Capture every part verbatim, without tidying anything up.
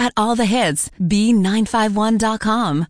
at all the hits, B nine five one dot com.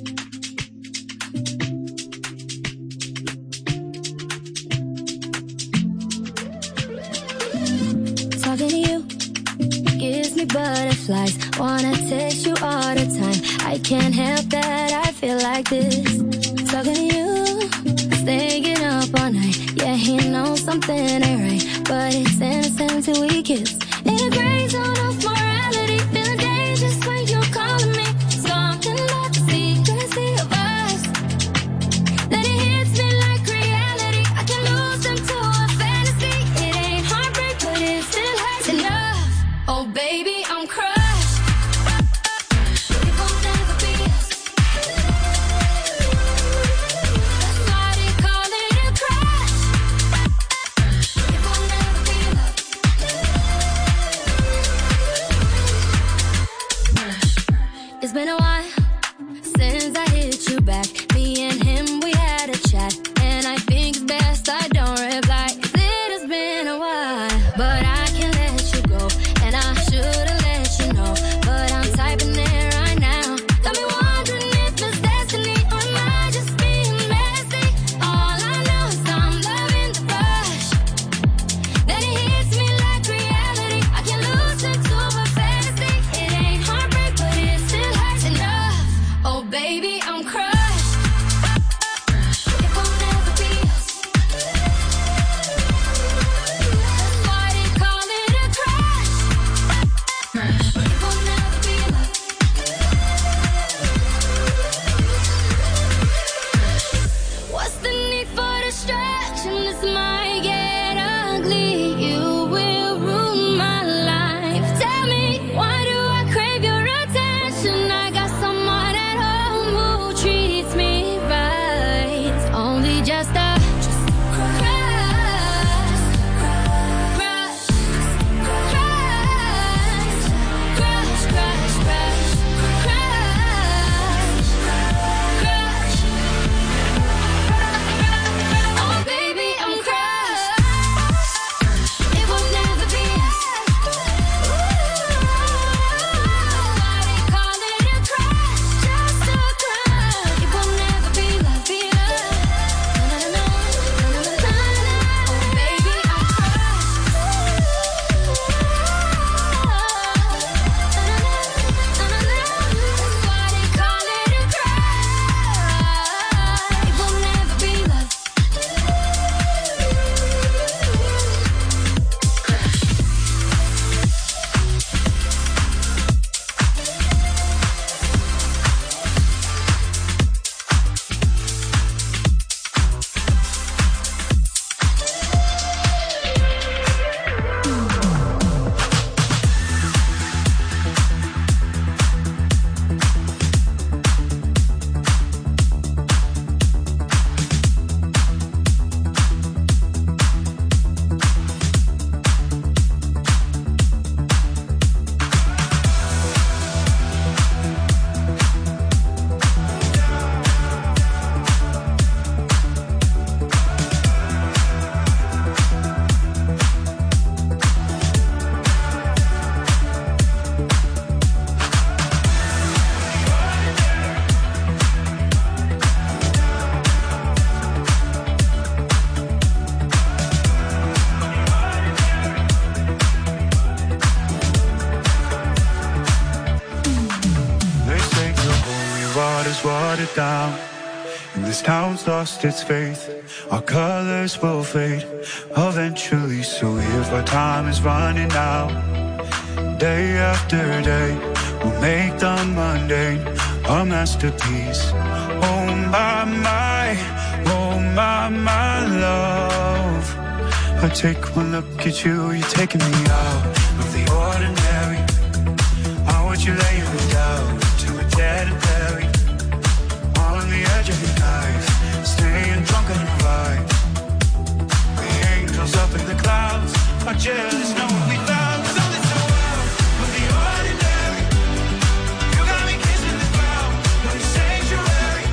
Talking to you gives me butterflies. Wanna taste you all the time. I can't help that, I feel like this. Talking to you, staying up all night. Yeah, he knows something ain't right, but it's innocent till we kiss. In a gray zone of morality, feeling dangerous when you're calling me. Something about the secrecy of us, then it hits me like reality. I can lose them to a fantasy. It ain't heartbreak, but it still hurts enough. Oh baby, I'm crushed. It won't ever be us. That's why they call it a crush. It won't ever be love. It's been a while since I hit you back. Me and him, we had a chat, and I think it's best I don't reply. It has been a while, but I can't let you go, and I should've let you know, but I'm typing it right now. Got me wondering if it's destiny, or am I just being messy? All I know is I'm loving the rush, then it hits me like reality. I can lose it to a fantasy. It ain't heartbreak, but it still hurts enough. Oh baby, I'm crushed. It won't ever be us. That's why they call it a crush. It won't ever be love. What's the need for distraction? This might get ugly. You will ruin my life. Tell me, why do I crave your attention? I got someone at home who treats me right. It's only just a crush, crush, crush, crush, crush, crush, crush, crush. Oh baby, I'm crushed. It will never be us. Why they call it a crush? Just a crush. It will never be love, be love. Na, na, na, na, na, na, na. Oh baby, I'm crushed. Na, na, na, na, na, na. That's why they call it a crush. It will never be love. They say the holy water's watered down, and this town's lost its faith. Our colors will fade eventually, so if our time is running out, day after day, we'll make the mundane a masterpiece. Oh my, my, oh my, my love. I take one look at you, you're taking me out of the ordinary. I want you laying me down to a dead and buried, on the edge of your knife, staying drunk on the ride. The angels up in the clouds are jealous, know what we found. So this the world of the ordinary. You got me kissing the ground like a sanctuary.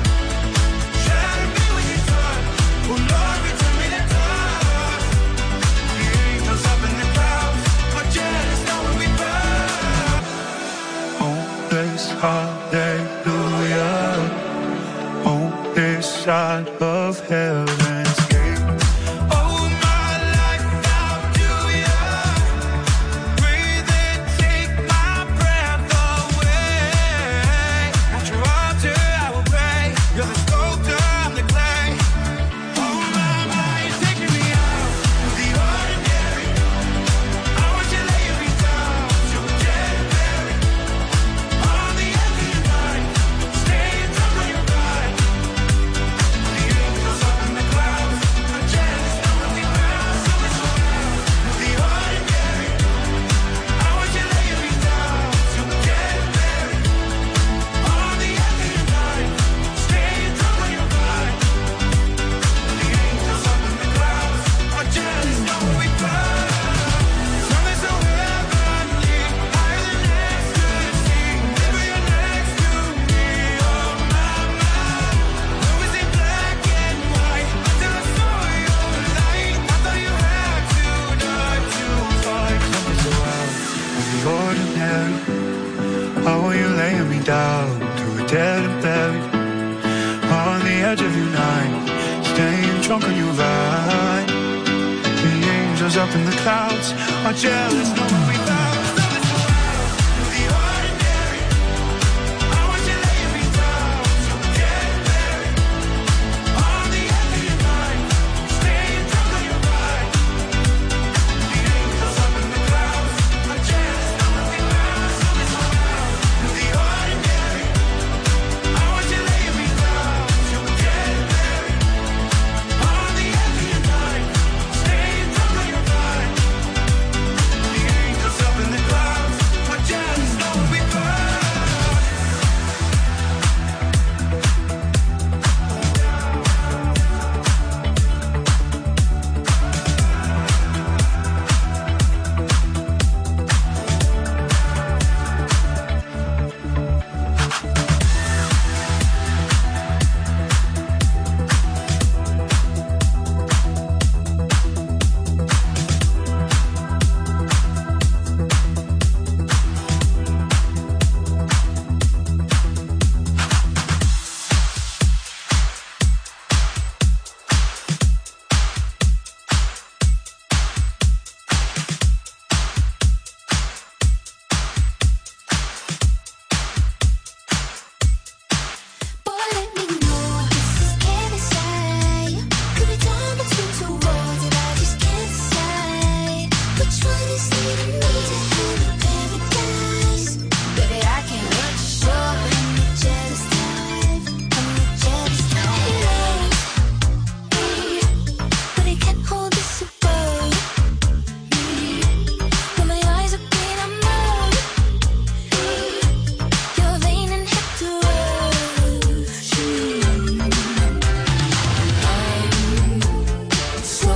Trying to be with you, dark. Oh Lord, return me the dark. The angels up in the clouds are jealous, know what we found. Oh Jesus, hallelujah. On this side of heaven's gate. Oh, my life, I'll do ya. Breathe in, take my breath away. At your altar, I will pray. You're the sculptor, I'm the clay. Oh, my, my, you're taking me out of the ordinary. I want you laying me down to a dead and buried. On the edge of your night, staying drunk on your ride. The angels up in the clouds are jealous, knowing we found something so loud. The ordinary, I want you laying me down to a dead and buried. On the edge of your night, staying drunk on your ride. The angels up in the clouds are jealous, knowing we found something so heavenly, higher than ecstasy. Baby, you're next to me, oh my, my. Movies in black and white, until I saw your light. I thought you had to die to find something so out of the ordinary. How are you laying me down to a dead and buried? On the edge of your night, staying drunk on your ride. The angels up in the clouds are jealous, knowing we found something so out of the ordinary. I want you laying me down to a dead and buried. On the edge of your night, staying drunk on your ride. The angels up in the clouds are jealous, knowing we found something so out of the ordinary. I want you laying me down to a dead and buried. On the edge of your night, staying drunk on your ride. The angels up in the clouds are jealous, knowing we found. Boy, let me know this is heavy side. Could be torn between two worlds that I just can't decide. Which one is leading me to heaven, paradise? Baby, I can't hurt you, sure. I'm the jealous type. I'm the jealous type. But I can't hold this above. When my eyes are green, I'm numb. You're vain and hit to rush. I'm so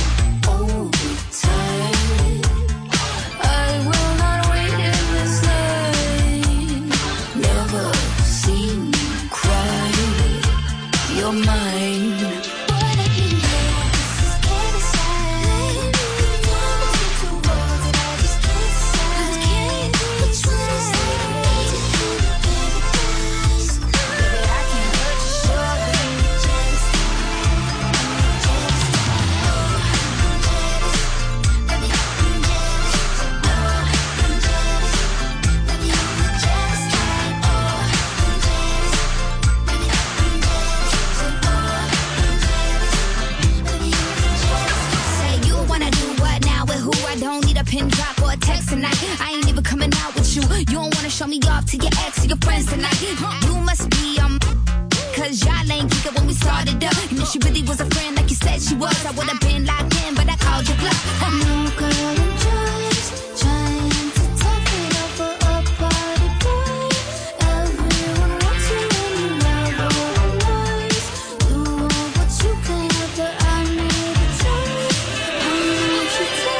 overtired. I will not wait in this line. Never seen you cry. You're mine. Boy, let me know this is heavy side. Torn between two worlds that I just can't decide. Which one is leading me to heaven, paradise? Baby, I can't hurt you, sure. I'm the jealous type. I'm the jealous type. Oh, I'm jealous. Baby, I'm jealous. Oh, I'm jealous. Baby, I'm the jealous type. Oh, I'm jealous. Baby, I'm jealous. Say, oh, I'm jealous. Baby, I'm jealous. Say you wanna do what now with who? I don't need a pin drop or a text tonight. I ain't even coming out with you. You don't wanna show me off to your ex or your friends tonight. You must be um, cause y'all ain't kick it when we started up. And if she really was a friend like you said she was, I would've been locked in, but I called you bluff. No girl, I'm just trying to talk it up for a party boy. Everyone wants you and you never realize. You want what you can have, but I need a choice. I need you to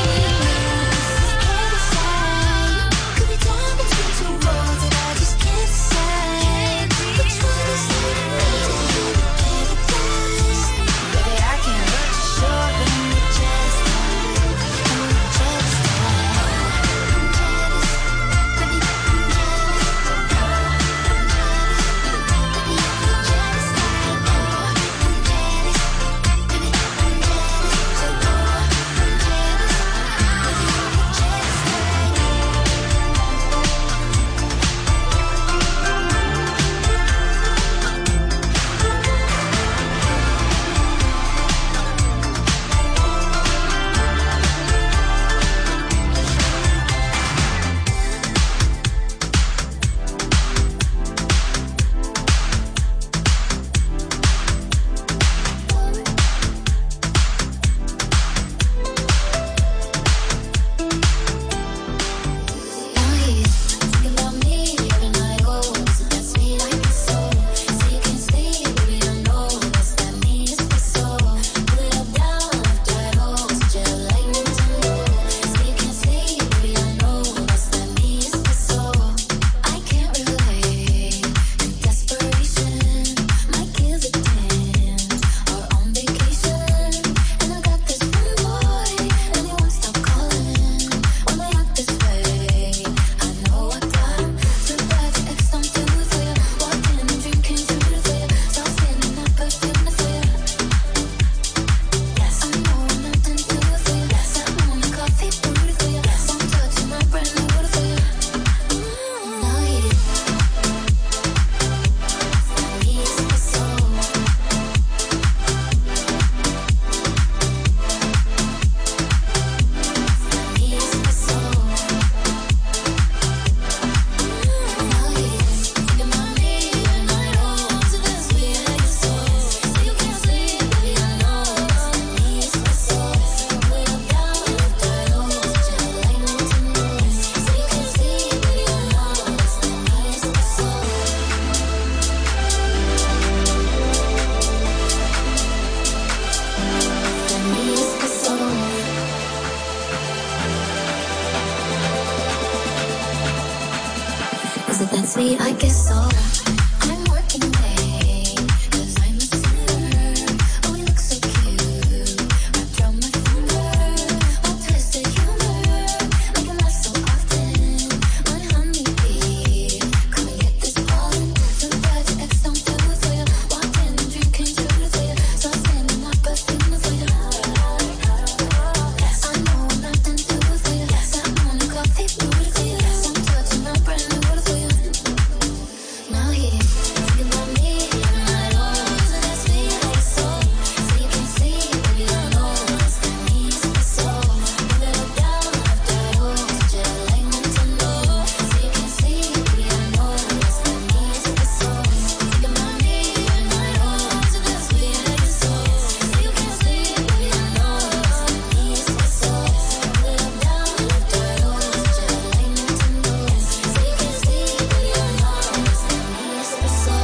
could be torn between two worlds that I just can't decide. Which one is leading me to heaven, paradise? Baby, I can't hurt you, sure, but I'm the jealous type. I'm the jealous it that sweet? I guess so. I'm working late, cause I'm a sinner. Oh, we look so cute. Wrapped around my finger. All twisted humor. Make him laugh so often. My honeybee. Come and get this pollen. The birds X don't do it for you. Walked in and drinking juice for you. So I stand in my perfume for you. I know I'm nothing to do for you. That morning coffee brewed for you. Some touch and I'm brand new water for you. Now he thinking about me every night. Oh, so that's me like so. So you can see, baby, I know it's the knees of the soul. Move it up down after I go. Such a like Nintendo. So you can see, baby, I know it's the knees of the soul. Thinking about me every night. Oh, so that's me like so. So you can see, baby, I know it's the knees of the soul. Move it up down after I go. Such a like Nintendo. So you can see, baby, I know it's the knees of the soul.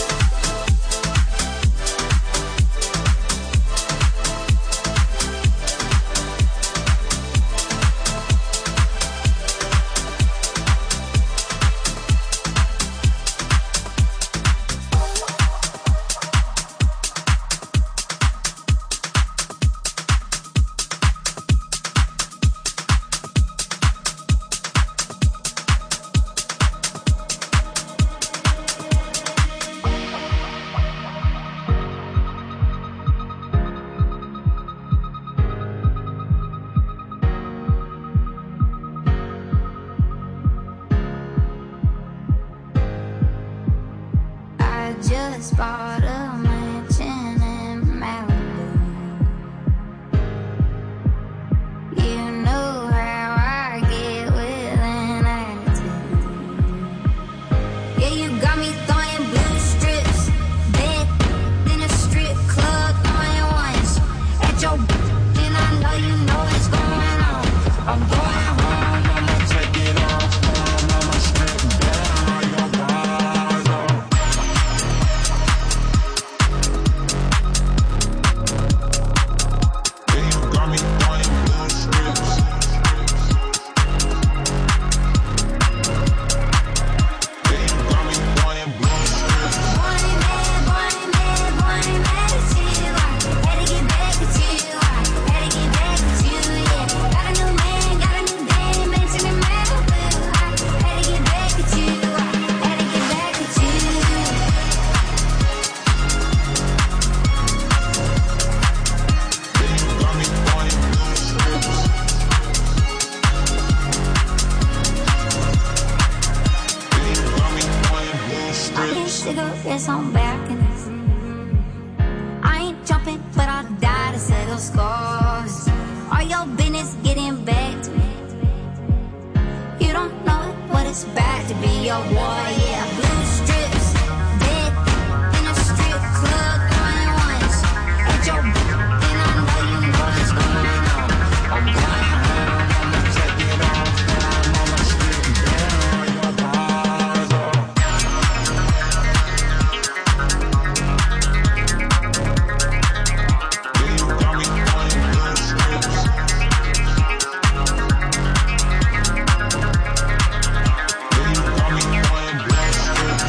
I just bought a mansion in Malibu. You know how I get with an attitude. Yeah, you got me throwing blue strips, bed in a strip club, throwing ones at your and I know you know what's going on. I'm going home, I'ma take it off, I'ma strip down your bars off. Yeah, you got me throwing blue strips. Yeah, you got me throwing blue strips. Born and mad, born and mad, born and mad at you. I had to get back at you. I had to get back at you, yeah. Got a new man, got a new dame, mansion in Malibu. I had to get back at you. I had to get back at you. Yeah, you got me throwing blue strips. Yeah, you got me throwing blue strips. Cigarettes on balconies. I ain't jumping, but I'll die to settle scores. All your business getting back to me. You don't know what it's about to be your war, yeah. Blue strips, dead in a strip club, throwing ones at your and I know you know what's going on. I'm going home, I'ma take it off, I'ma strip down your bars off. Yeah, you got me throwing blue strips. Yeah, you got me throwing blue strips.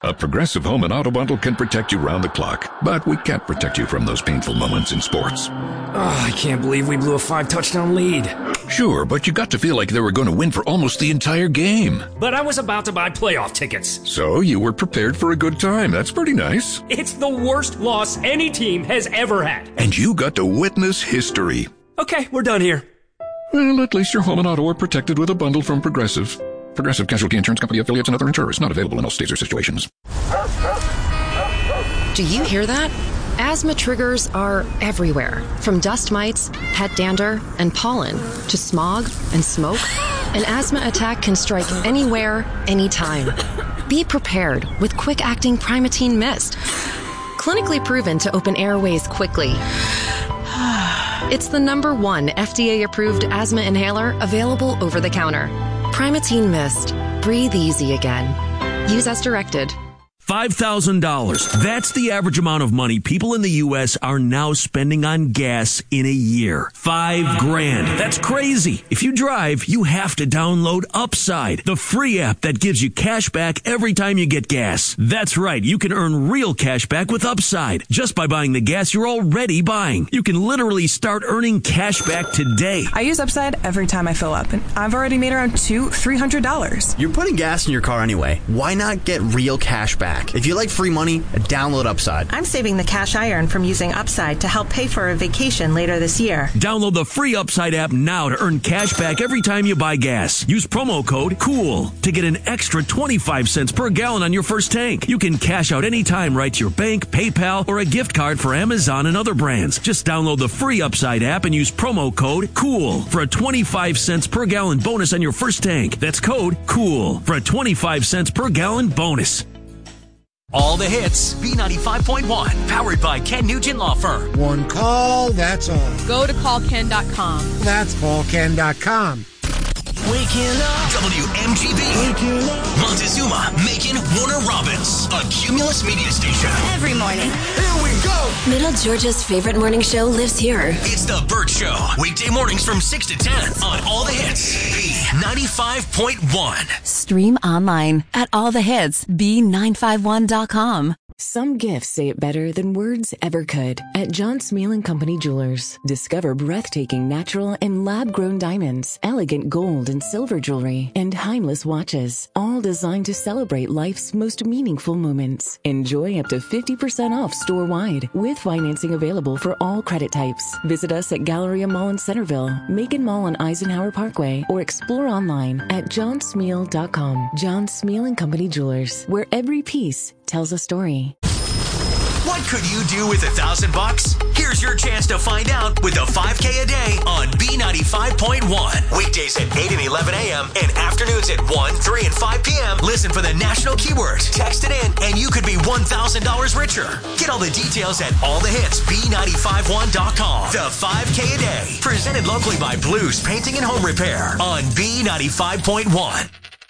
A Progressive Home and Auto Bundle can protect you round the clock, but we can't protect you from those painful moments in sports. Oh, I can't believe we blew a five-touchdown lead. Sure, but you got to feel like they were going to win for almost the entire game. But I was about to buy playoff tickets. So you were prepared for a good time. That's pretty nice. It's the worst loss any team has ever had. And you got to witness history. Okay, we're done here. Well, at least your home and auto are protected with a bundle from Progressive. Progressive Casualty Insurance Company affiliates and other insurers. Not available in all states or situations. Do you hear that? Asthma triggers are everywhere. From dust mites, pet dander, and pollen, to smog and smoke. An asthma attack can strike anywhere, anytime. Be prepared with quick-acting Primatene Mist. Clinically proven to open airways quickly. It's the number one F D A-approved asthma inhaler available over the counter. Primatene Mist. Breathe easy again. Use as directed. five thousand dollars. That's the average amount of money people in the U S are now spending on gas in a year. Five grand. That's crazy. If you drive, you have to download Upside, the free app that gives you cash back every time you get gas. That's right. You can earn real cash back with Upside just by buying the gas you're already buying. You can literally start earning cash back today. I use Upside every time I fill up, and I've already made around two, three hundred dollars. You're putting gas in your car anyway. Why not get real cash back? If you like free money, download Upside. I'm saving the cash I earn from using Upside to help pay for a vacation later this year. Download the free Upside app now to earn cash back every time you buy gas. Use promo code COOL to get an extra twenty-five cents per gallon on your first tank. You can cash out anytime right to your bank, PayPal, or a gift card for Amazon and other brands. Just download the free Upside app and use promo code COOL for a twenty-five cents per gallon bonus on your first tank. That's code COOL for a twenty-five cents per gallon bonus. All the hits, B ninety-five point one, powered by Ken Nugent Law Firm. One call, that's all. Go to call ken dot com. That's call ken dot com. Waking up. W M G B. Waking up. Montezuma, Macon, Warner Robins. A Cumulus media station. Every morning. Here we go. Middle Georgia's favorite morning show lives here. It's The Burt Show. Weekday mornings from six to ten on All the Hits. B ninety-five point one. Stream online at all the hits b nine five one dot com. Some gifts say it better than words ever could. At John Smeal and Company Jewelers, discover breathtaking natural and lab-grown diamonds, elegant gold and silver jewelry, and timeless watches, all designed to celebrate life's most meaningful moments. Enjoy up to fifty percent off store-wide, with financing available for all credit types. Visit us at Galleria Mall in Centerville, Macon Mall on Eisenhower Parkway, or explore online at john smeal dot com. John Smeal and Company Jewelers, where every piece tells a story. What could you do with a thousand bucks? Here's your chance to find out with the five K a day on B ninety-five point one. Weekdays at eight and eleven a.m. and afternoons at one, three, and five p.m. Listen for the national keyword. Text it in and you could be one thousand dollars richer. Get all the details at all the hits b ninety-five one dot com. The five K a day. Presented locally by Blues Painting and Home Repair on B ninety-five point one.